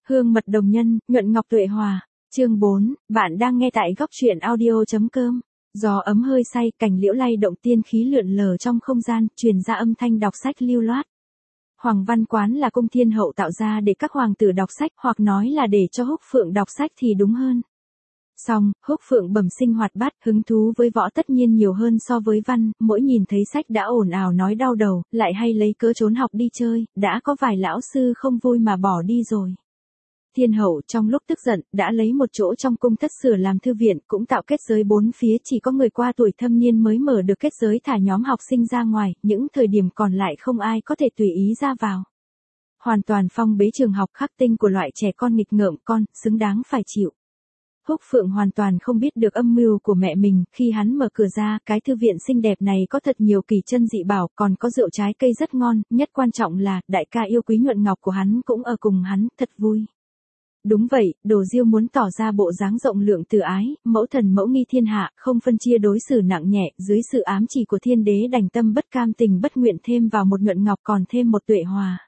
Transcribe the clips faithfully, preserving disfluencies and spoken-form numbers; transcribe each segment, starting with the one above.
Hương mật đồng nhân, nhuận ngọc tuệ hòa. Chương bốn, bạn đang nghe tại góc truyện audio.com. Gió ấm hơi say, cành liễu lay động, tiên khí lượn lờ trong không gian, truyền ra âm thanh đọc sách lưu loát. Hoàng văn quán là cung thiên hậu tạo ra để các hoàng tử đọc sách, hoặc nói là để cho Húc Phượng đọc sách thì đúng hơn. Song, Húc Phượng bẩm sinh hoạt bát, hứng thú với võ tất nhiên nhiều hơn so với văn, mỗi nhìn thấy sách đã ồn ào nói đau đầu, lại hay lấy cớ trốn học đi chơi, đã có vài lão sư không vui mà bỏ đi rồi. Thiên hậu trong lúc tức giận, đã lấy một chỗ trong cung thất sửa làm thư viện, cũng tạo kết giới bốn phía, chỉ có người qua tuổi thâm niên mới mở được kết giới thả nhóm học sinh ra ngoài, những thời điểm còn lại không ai có thể tùy ý ra vào. Hoàn toàn phong bế trường học khắc tinh của loại trẻ con nghịch ngợm con, xứng đáng phải chịu. Húc Phượng hoàn toàn không biết được âm mưu của mẹ mình, khi hắn mở cửa ra, cái thư viện xinh đẹp này có thật nhiều kỳ chân dị bảo, còn có rượu trái cây rất ngon, nhất quan trọng là, đại ca yêu quý nhuận ngọc của hắn cũng ở cùng hắn, thật vui. Đúng vậy, Đồ Diêu muốn tỏ ra bộ dáng rộng lượng từ ái, mẫu thần mẫu nghi thiên hạ, không phân chia đối xử nặng nhẹ, dưới sự ám chỉ của thiên đế đành tâm bất cam tình bất nguyện thêm vào một nhuận ngọc còn thêm một tuệ hòa.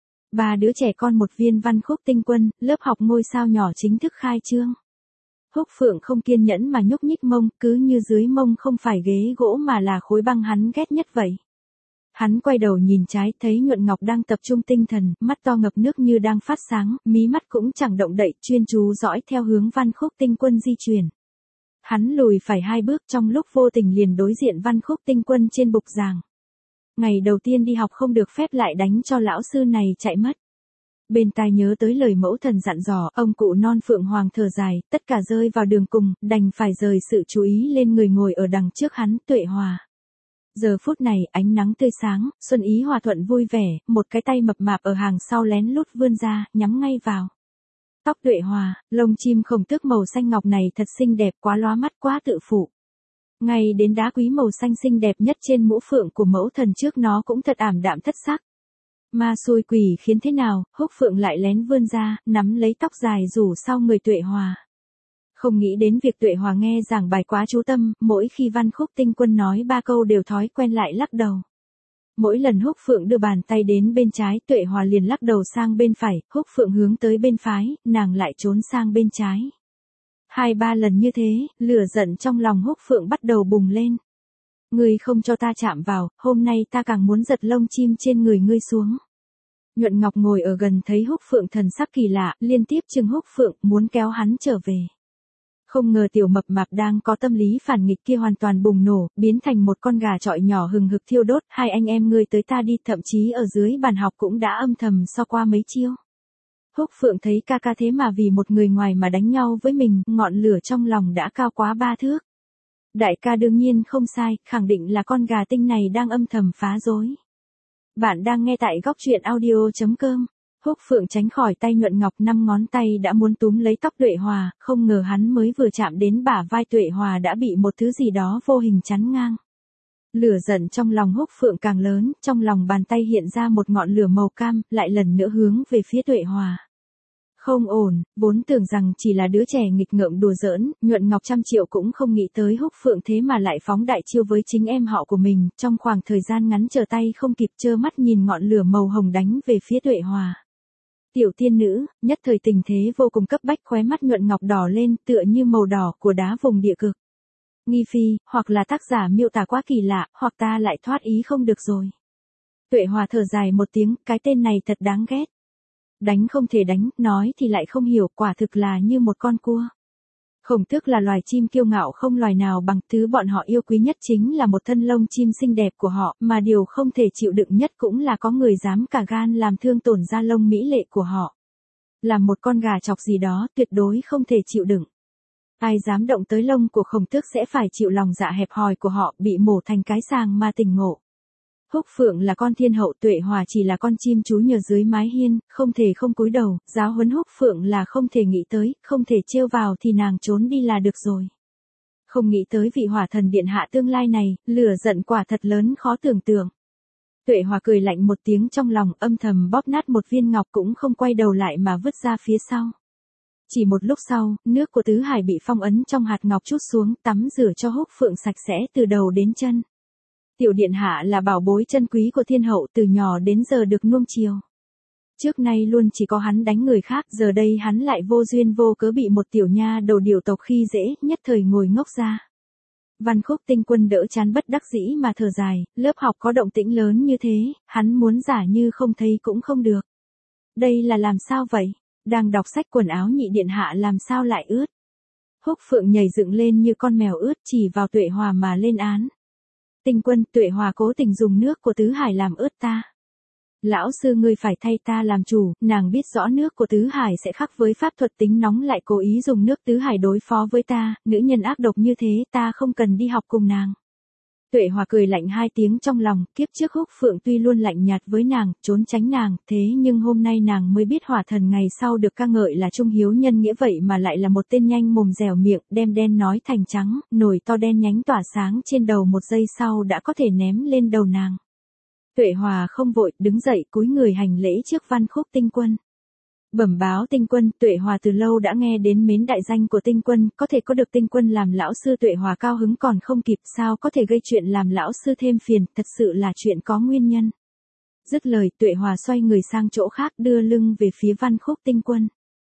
Ba đứa trẻ con một viên văn khúc tinh quân, lớp học ngôi sao nhỏ chính thức khai trương. Húc Phượng không kiên nhẫn mà nhúc nhích mông, cứ như dưới mông không phải ghế gỗ mà là khối băng hắn ghét nhất vậy. Hắn quay đầu nhìn trái, thấy nhuận ngọc đang tập trung tinh thần, mắt to ngập nước như đang phát sáng, mí mắt cũng chẳng động đậy, chuyên chú dõi theo hướng văn khúc tinh quân di chuyển. Hắn lùi phải hai bước, trong lúc vô tình liền đối diện văn khúc tinh quân trên bục giảng. Ngày đầu tiên đi học không được phép lại đánh cho lão sư này chạy mất. Bên tai nhớ tới lời mẫu thần dặn dò, ông cụ non Phượng Hoàng thở dài, tất cả rơi vào đường cùng, đành phải rời sự chú ý lên người ngồi ở đằng trước hắn, Tuệ Hòa. Giờ phút này, ánh nắng tươi sáng, xuân ý hòa thuận vui vẻ, một cái tay mập mạp ở hàng sau lén lút vươn ra, nhắm ngay vào. Tóc Tuệ Hòa, lông chim khổng tước màu xanh ngọc này thật xinh đẹp, quá lóa mắt, quá tự phụ. Ngay đến đá quý màu xanh xinh đẹp nhất trên mũ phượng của mẫu thần trước nó cũng thật ảm đạm thất sắc. Ma xui quỷ khiến thế nào, Húc Phượng lại lén vươn ra, nắm lấy tóc dài rủ sau người Tuệ Hòa. Không nghĩ đến việc Tuệ Hòa nghe giảng bài quá chú tâm, mỗi khi văn khúc tinh quân nói ba câu đều thói quen lại lắc đầu. Mỗi lần Húc Phượng đưa bàn tay đến bên trái, Tuệ Hòa liền lắc đầu sang bên phải, Húc Phượng hướng tới bên phải, nàng lại trốn sang bên trái. Hai ba lần như thế, lửa giận trong lòng Húc Phượng bắt đầu bùng lên. Ngươi không cho ta chạm vào, hôm nay ta càng muốn giật lông chim trên người ngươi xuống. Nhuận Ngọc ngồi ở gần thấy Húc Phượng thần sắc kỳ lạ, liên tiếp chừng Húc Phượng, muốn kéo hắn trở về. Không ngờ tiểu mập mạp đang có tâm lý phản nghịch kia hoàn toàn bùng nổ, biến thành một con gà chọi nhỏ hừng hực thiêu đốt, hai anh em ngươi tới ta đi, thậm chí ở dưới bàn học cũng đã âm thầm so qua mấy chiêu. Húc Phượng thấy ca ca thế mà vì một người ngoài mà đánh nhau với mình, ngọn lửa trong lòng đã cao quá ba thước. Đại ca đương nhiên không sai, khẳng định là con gà tinh này đang âm thầm phá rối. Bạn đang nghe tại góc truyện audio.com. Húc Phượng tránh khỏi tay nhuận ngọc, năm ngón tay đã muốn túm lấy tóc Tuệ Hòa, không ngờ hắn mới vừa chạm đến bả vai Tuệ Hòa đã bị một thứ gì đó vô hình chắn ngang. Lửa giận trong lòng Húc Phượng càng lớn, trong lòng bàn tay hiện ra một ngọn lửa màu cam, lại lần nữa hướng về phía Tuệ Hòa. Không ổn, vốn tưởng rằng chỉ là đứa trẻ nghịch ngợm đùa giỡn, nhuận ngọc trăm triệu cũng không nghĩ tới Húc Phượng thế mà lại phóng đại chiêu với chính em họ của mình, trong khoảng thời gian ngắn trở tay không kịp, trơ mắt nhìn ngọn lửa màu hồng đánh về phía Tuệ Hòa. Tiểu tiên nữ, nhất thời tình thế vô cùng cấp bách, khóe mắt nhuận ngọc đỏ lên, tựa như màu đỏ của đá vùng địa cực. Nghi phi, hoặc là tác giả miêu tả quá kỳ lạ, hoặc ta lại thoát ý không được rồi. Tuệ Hòa thở dài một tiếng, cái tên này thật đáng ghét. Đánh không thể đánh, nói thì lại không hiểu, quả thực là như một con cua. Khổng tước là loài chim kiêu ngạo không loài nào bằng, thứ bọn họ yêu quý nhất chính là một thân lông chim xinh đẹp của họ, mà điều không thể chịu đựng nhất cũng là có người dám cả gan làm thương tổn da lông mỹ lệ của họ. Làm một con gà chọc gì đó, tuyệt đối không thể chịu đựng. Ai dám động tới lông của khổng tước sẽ phải chịu lòng dạ hẹp hòi của họ, bị mổ thành cái sàng mà tỉnh ngộ. Húc Phượng là con thiên hậu, Tuệ Hòa chỉ là con chim chú nhờ dưới mái hiên, không thể không cúi đầu, giáo huấn Húc Phượng là không thể nghĩ tới, không thể trêu vào thì nàng trốn đi là được rồi. Không nghĩ tới vị hỏa thần điện hạ tương lai này, lửa giận quả thật lớn khó tưởng tượng. Tuệ Hòa cười lạnh một tiếng trong lòng, âm thầm bóp nát một viên ngọc cũng không quay đầu lại mà vứt ra phía sau. Chỉ một lúc sau, nước của tứ hải bị phong ấn trong hạt ngọc trút xuống, tắm rửa cho Húc Phượng sạch sẽ từ đầu đến chân. Tiểu điện hạ là bảo bối chân quý của thiên hậu, từ nhỏ đến giờ được nuông chiều. Trước nay luôn chỉ có hắn đánh người khác, giờ đây hắn lại vô duyên vô cớ bị một tiểu nha đầu điều tộc khi dễ, nhất thời ngồi ngốc ra. Văn Khúc Tinh Quân đỡ chán bất đắc dĩ mà thở dài, lớp học có động tĩnh lớn như thế, hắn muốn giả như không thấy cũng không được. Đây là làm sao vậy? Đang đọc sách quần áo nhị điện hạ làm sao lại ướt? Húc Phượng nhảy dựng lên như con mèo ướt chỉ vào Tuệ Hòa mà lên án. Tinh Quân, Tuệ Hòa cố tình dùng nước của Tứ Hải làm ướt ta. Lão sư ngươi phải thay ta làm chủ, nàng biết rõ nước của Tứ Hải sẽ khắc với pháp thuật tính nóng lại cố ý dùng nước Tứ Hải đối phó với ta, nữ nhân ác độc như thế ta không cần đi học cùng nàng. Tuệ Hòa cười lạnh hai tiếng trong lòng, kiếp trước Húc Phượng tuy luôn lạnh nhạt với nàng, trốn tránh nàng, thế nhưng hôm nay nàng mới biết Hỏa Thần ngày sau được ca ngợi là trung hiếu nhân nghĩa vậy mà lại là một tên nhanh mồm dẻo miệng, đem đen nói thành trắng, nồi to đen nhánh tỏa sáng trên đầu một giây sau đã có thể ném lên đầu nàng. Tuệ Hòa không vội, đứng dậy cúi người hành lễ trước Văn Khúc Tinh Quân. Bẩm báo Tinh Quân, Tuệ Hòa từ lâu đã nghe đến mến đại danh của Tinh Quân, có thể có được Tinh Quân làm lão sư Tuệ Hòa cao hứng còn không kịp, sao có thể gây chuyện làm lão sư thêm phiền, thật sự là chuyện có nguyên nhân. Dứt lời, Tuệ Hòa xoay người sang chỗ khác đưa lưng về phía Văn Khúc Tinh Quân.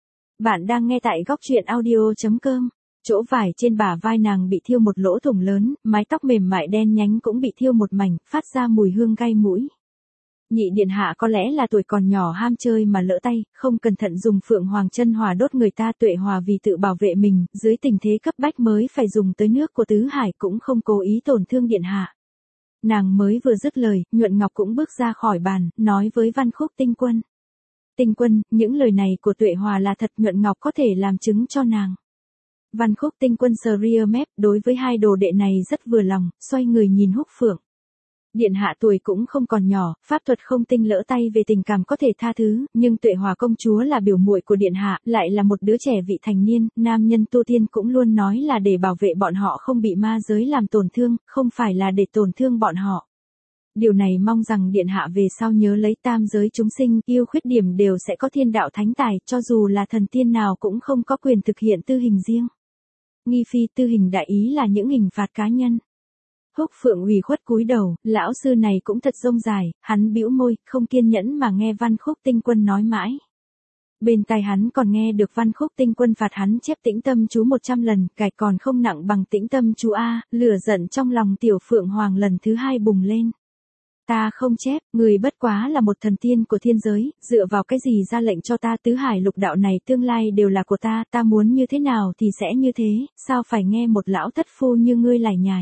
Bạn đang nghe tại góc truyện audio chấm com. Chỗ vải trên bả vai nàng bị thiêu một lỗ thủng lớn, mái tóc mềm mại đen nhánh cũng bị thiêu một mảnh, phát ra mùi hương gai mũi. Nhị điện hạ có lẽ là tuổi còn nhỏ ham chơi mà lỡ tay, không cẩn thận dùng Phượng Hoàng chân hỏa đốt người ta. Tuệ Hòa vì tự bảo vệ mình, dưới tình thế cấp bách mới phải dùng tới nước của Tứ Hải, cũng không cố ý tổn thương điện hạ. Nàng mới vừa dứt lời, Nhuận Ngọc cũng bước ra khỏi bàn, nói với Văn Khúc Tinh Quân. Tinh Quân, những lời này của Tuệ Hòa là thật, Nhuận Ngọc có thể làm chứng cho nàng. Văn Khúc Tinh Quân sờ ria mép, đối với hai đồ đệ này rất vừa lòng, xoay người nhìn Húc Phượng. Điện hạ tuổi cũng không còn nhỏ, pháp thuật không tinh lỡ tay về tình cảm có thể tha thứ, nhưng Tuệ Hòa công chúa là biểu muội của điện hạ, lại là một đứa trẻ vị thành niên, nam nhân tu tiên cũng luôn nói là để bảo vệ bọn họ không bị ma giới làm tổn thương, không phải là để tổn thương bọn họ. Điều này mong rằng điện hạ về sau nhớ lấy, tam giới chúng sinh yêu khuyết điểm đều sẽ có thiên đạo thánh tài, cho dù là thần tiên nào cũng không có quyền thực hiện tư hình riêng. Nghi phi, tư hình đại ý là những hình phạt cá nhân. Húc Phượng ủy khuất cúi đầu, lão sư này cũng thật rông dài, hắn bĩu môi, không kiên nhẫn mà nghe Văn Khúc Tinh Quân nói mãi. Bên tai hắn còn nghe được Văn Khúc Tinh Quân phạt hắn chép tĩnh tâm chú một trăm lần, cải còn không nặng bằng tĩnh tâm chú A, lửa giận trong lòng tiểu Phượng Hoàng lần thứ hai bùng lên. Ta không chép, người bất quá là một thần tiên của thiên giới, dựa vào cái gì ra lệnh cho ta? Tứ Hải lục đạo này tương lai đều là của ta, ta muốn như thế nào thì sẽ như thế, sao phải nghe một lão thất phu như ngươi lải nhải.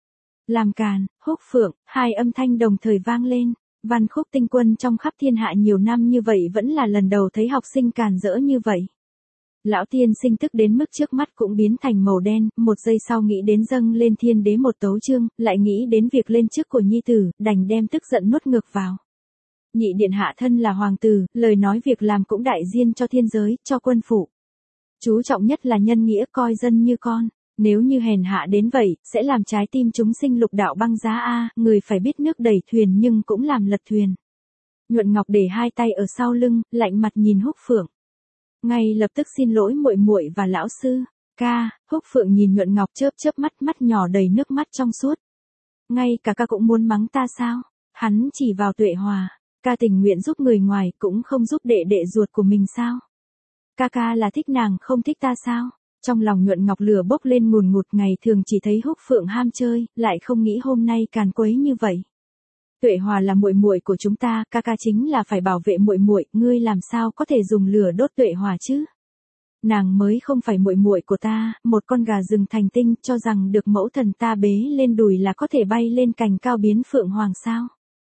Làm càn, Húc Phượng, hai âm thanh đồng thời vang lên. Văn Khúc Tinh Quân trong khắp thiên hạ nhiều năm như vậy vẫn là lần đầu thấy học sinh càn rỡ như vậy. Lão tiên sinh tức đến mức trước mắt cũng biến thành màu đen, một giây sau nghĩ đến dâng lên thiên đế một tấu chương, lại nghĩ đến việc lên chức của nhi tử, đành đem tức giận nuốt ngược vào. Nhị điện hạ thân là hoàng tử, lời nói việc làm cũng đại diện cho thiên giới, cho quân phủ. Chú trọng nhất là nhân nghĩa, coi dân như con. Nếu như hèn hạ đến vậy, sẽ làm trái tim chúng sinh lục đạo băng giá a, người phải biết nước đẩy thuyền nhưng cũng làm lật thuyền. Nhuận Ngọc để hai tay ở sau lưng, lạnh mặt nhìn Húc Phượng. Ngay lập tức xin lỗi muội muội và lão sư. Ca, Húc Phượng nhìn Nhuận Ngọc chớp chớp mắt, mắt nhỏ đầy nước mắt trong suốt. Ngay cả ca cũng muốn mắng ta sao? Hắn chỉ vào Tuệ Hòa. Ca tình nguyện giúp người ngoài, cũng không giúp đệ đệ ruột của mình sao? Ca ca là thích nàng không thích ta sao? Trong lòng Nhuận Ngọc lửa bốc lên ngùn ngụt, ngày thường chỉ thấy Húc Phượng ham chơi, lại không nghĩ hôm nay càn quấy như vậy. Tuệ Hòa là muội muội của chúng ta, ca ca chính là phải bảo vệ muội muội, ngươi làm sao có thể dùng lửa đốt Tuệ Hòa chứ? Nàng mới không phải muội muội của ta, một con gà rừng thành tinh, cho rằng được mẫu thần ta bế lên đùi là có thể bay lên cành cao biến Phượng Hoàng sao?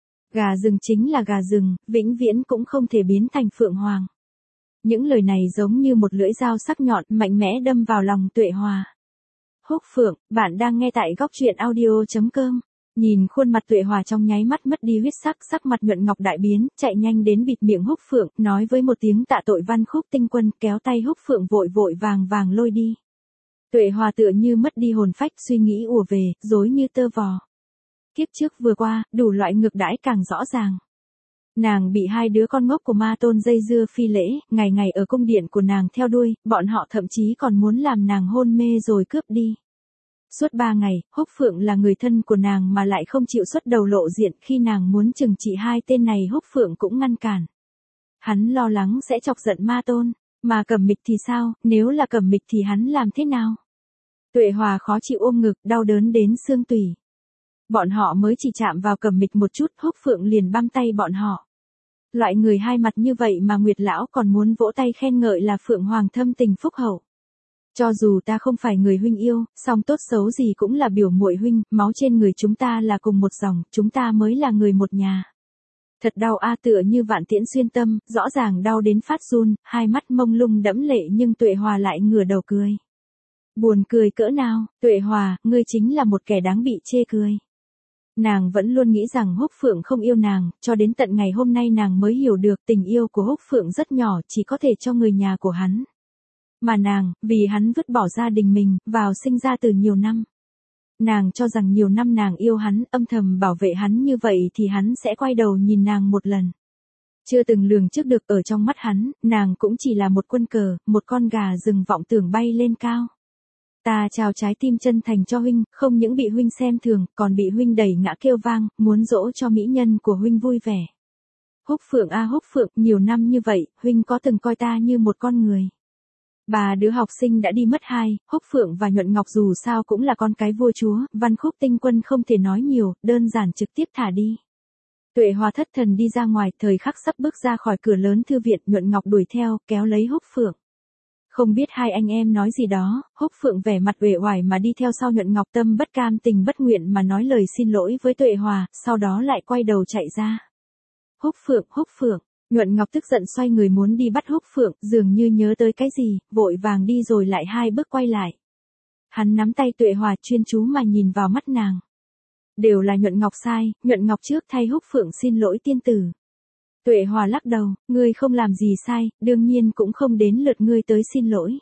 Gà rừng chính là gà rừng, vĩnh viễn cũng không thể biến thành Phượng Hoàng. Những lời này giống như một lưỡi dao sắc nhọn, mạnh mẽ đâm vào lòng Tuệ Hòa. Húc Phượng, bạn đang nghe tại góc truyện audio chấm com. Nhìn khuôn mặt Tuệ Hòa trong nháy mắt mất đi huyết sắc, sắc mặt Nhuận Ngọc đại biến, chạy nhanh đến bịt miệng Húc Phượng, nói với một tiếng tạ tội Văn Khúc Tinh Quân, kéo tay Húc Phượng vội vội vàng vàng lôi đi. Tuệ Hòa tựa như mất đi hồn phách, suy nghĩ ùa về, rối như tơ vò. Kiếp trước vừa qua, đủ loại ngược đãi càng rõ ràng. Nàng bị hai đứa con ngốc của ma tôn dây dưa phi lễ, ngày ngày ở cung điện của nàng theo đuôi, bọn họ thậm chí còn muốn làm nàng hôn mê rồi cướp đi. Suốt ba ngày, Húc Phượng là người thân của nàng mà lại không chịu xuất đầu lộ diện, khi nàng muốn trừng trị hai tên này Húc Phượng cũng ngăn cản. Hắn lo lắng sẽ chọc giận Ma Tôn, mà Cẩm Mịch thì sao, nếu là Cẩm Mịch thì hắn làm thế nào? Tuệ Hòa khó chịu ôm ngực, đau đớn đến xương tủy. Bọn họ mới chỉ chạm vào Cẩm Mịch một chút, Húc Phượng liền băm tay bọn họ. Loại người hai mặt như vậy mà Nguyệt lão còn muốn vỗ tay khen ngợi là Phượng Hoàng thâm tình phúc hậu. Cho dù ta không phải người huynh yêu, song tốt xấu gì cũng là biểu muội huynh, máu trên người chúng ta là cùng một dòng, chúng ta mới là người một nhà. Thật đau a, tựa như vạn tiễn xuyên tâm, rõ ràng đau đến phát run, hai mắt mông lung đẫm lệ nhưng Tuệ Hòa lại ngửa đầu cười. Buồn cười cỡ nào, Tuệ Hòa, ngươi chính là một kẻ đáng bị chê cười. Nàng vẫn luôn nghĩ rằng Húc Phượng không yêu nàng, cho đến tận ngày hôm nay nàng mới hiểu được tình yêu của Húc Phượng rất nhỏ, chỉ có thể cho người nhà của hắn. Mà nàng, vì hắn vứt bỏ gia đình mình, vào sinh ra từ nhiều năm. Nàng cho rằng nhiều năm nàng yêu hắn, âm thầm bảo vệ hắn như vậy thì hắn sẽ quay đầu nhìn nàng một lần. Chưa từng lường trước được ở trong mắt hắn, nàng cũng chỉ là một quân cờ, một con gà rừng vọng tưởng bay lên cao. Ta trao trái tim chân thành cho huynh, không những bị huynh xem thường, còn bị huynh đẩy ngã kêu vang, muốn dỗ cho mỹ nhân của huynh vui vẻ. Húc Phượng a Húc Phượng, nhiều năm như vậy, huynh có từng coi ta như một con người. Bà đứa học sinh đã đi mất hai, Húc Phượng và Nhuận Ngọc dù sao cũng là con cái vua chúa, Văn Khúc Tinh Quân không thể nói nhiều, đơn giản trực tiếp thả đi. Tuệ Hòa thất thần đi ra ngoài, thời khắc sắp bước ra khỏi cửa lớn thư viện, Nhuận Ngọc đuổi theo, kéo lấy Húc Phượng. Không biết hai anh em nói gì đó, Húc Phượng vẻ mặt uể oải mà đi theo sau Nhuận Ngọc, tâm bất cam tình bất nguyện mà nói lời xin lỗi với Tuệ Hòa, sau đó lại quay đầu chạy ra. Húc Phượng, Húc Phượng, Nhuận Ngọc tức giận xoay người muốn đi bắt Húc Phượng, dường như nhớ tới cái gì, vội vàng đi rồi lại hai bước quay lại. Hắn nắm tay Tuệ Hòa chuyên chú mà nhìn vào mắt nàng. Đều là Nhuận Ngọc sai, Nhuận Ngọc trước thay Húc Phượng xin lỗi tiên tử. Tuệ Hòa lắc đầu, ngươi không làm gì sai, đương nhiên cũng không đến lượt ngươi tới xin lỗi.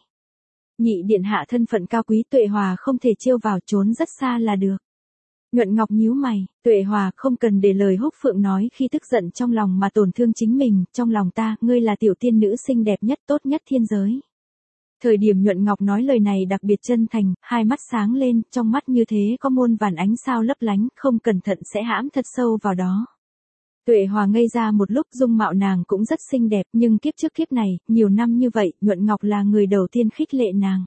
Nhị điện hạ thân phận cao quý, Tuệ Hòa không thể trêu vào, trốn rất xa là được. Nhuận Ngọc nhíu mày, Tuệ Hòa không cần để lời Húc Phượng nói khi tức giận trong lòng mà tổn thương chính mình, trong lòng ta, ngươi là tiểu tiên nữ xinh đẹp nhất, tốt nhất thiên giới. Thời điểm Nhuận Ngọc nói lời này đặc biệt chân thành, hai mắt sáng lên, trong mắt như thế có muôn vàn ánh sao lấp lánh, không cẩn thận sẽ hãm thật sâu vào đó. Tuệ Hòa ngây ra một lúc, dung mạo nàng cũng rất xinh đẹp, nhưng kiếp trước kiếp này, nhiều năm như vậy, Nhuận Ngọc là người đầu tiên khích lệ nàng.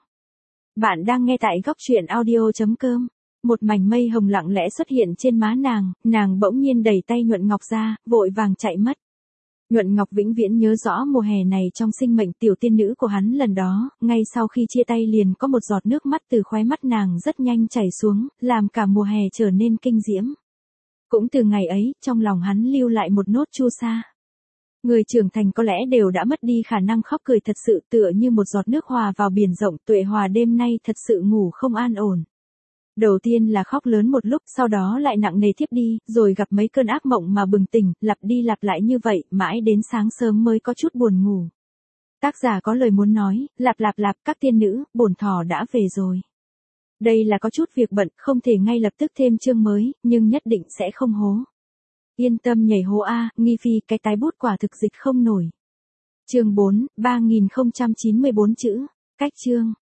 Bạn đang nghe tại góc truyện audio chấm com. Một mảnh mây hồng lặng lẽ xuất hiện trên má nàng, nàng bỗng nhiên đẩy tay Nhuận Ngọc ra, vội vàng chạy mất. Nhuận Ngọc vĩnh viễn nhớ rõ mùa hè này trong sinh mệnh tiểu tiên nữ của hắn lần đó, ngay sau khi chia tay liền có một giọt nước mắt từ khóe mắt nàng rất nhanh chảy xuống, làm cả mùa hè trở nên kinh diễm. Cũng từ ngày ấy, trong lòng hắn lưu lại một nốt chua xa. Người trưởng thành có lẽ đều đã mất đi khả năng khóc cười thật sự, tựa như một giọt nước hòa vào biển rộng. Tuệ Hòa đêm nay thật sự ngủ không an ổn. Đầu tiên là khóc lớn một lúc, sau đó lại nặng nề thiếp đi, rồi gặp mấy cơn ác mộng mà bừng tỉnh, lặp đi lặp lại như vậy, mãi đến sáng sớm mới có chút buồn ngủ. Tác giả có lời muốn nói, lặp lặp lặp, các tiên nữ, bổn thỏ đã về rồi. Đây là có chút việc bận, không thể ngay lập tức thêm chương mới, nhưng nhất định sẽ không hố. Yên tâm nhảy hố A, nghi phi, cái tái bút quả thực dịch không nổi. Chương bốn, ba nghìn không trăm chín mươi bốn chữ, cách chương.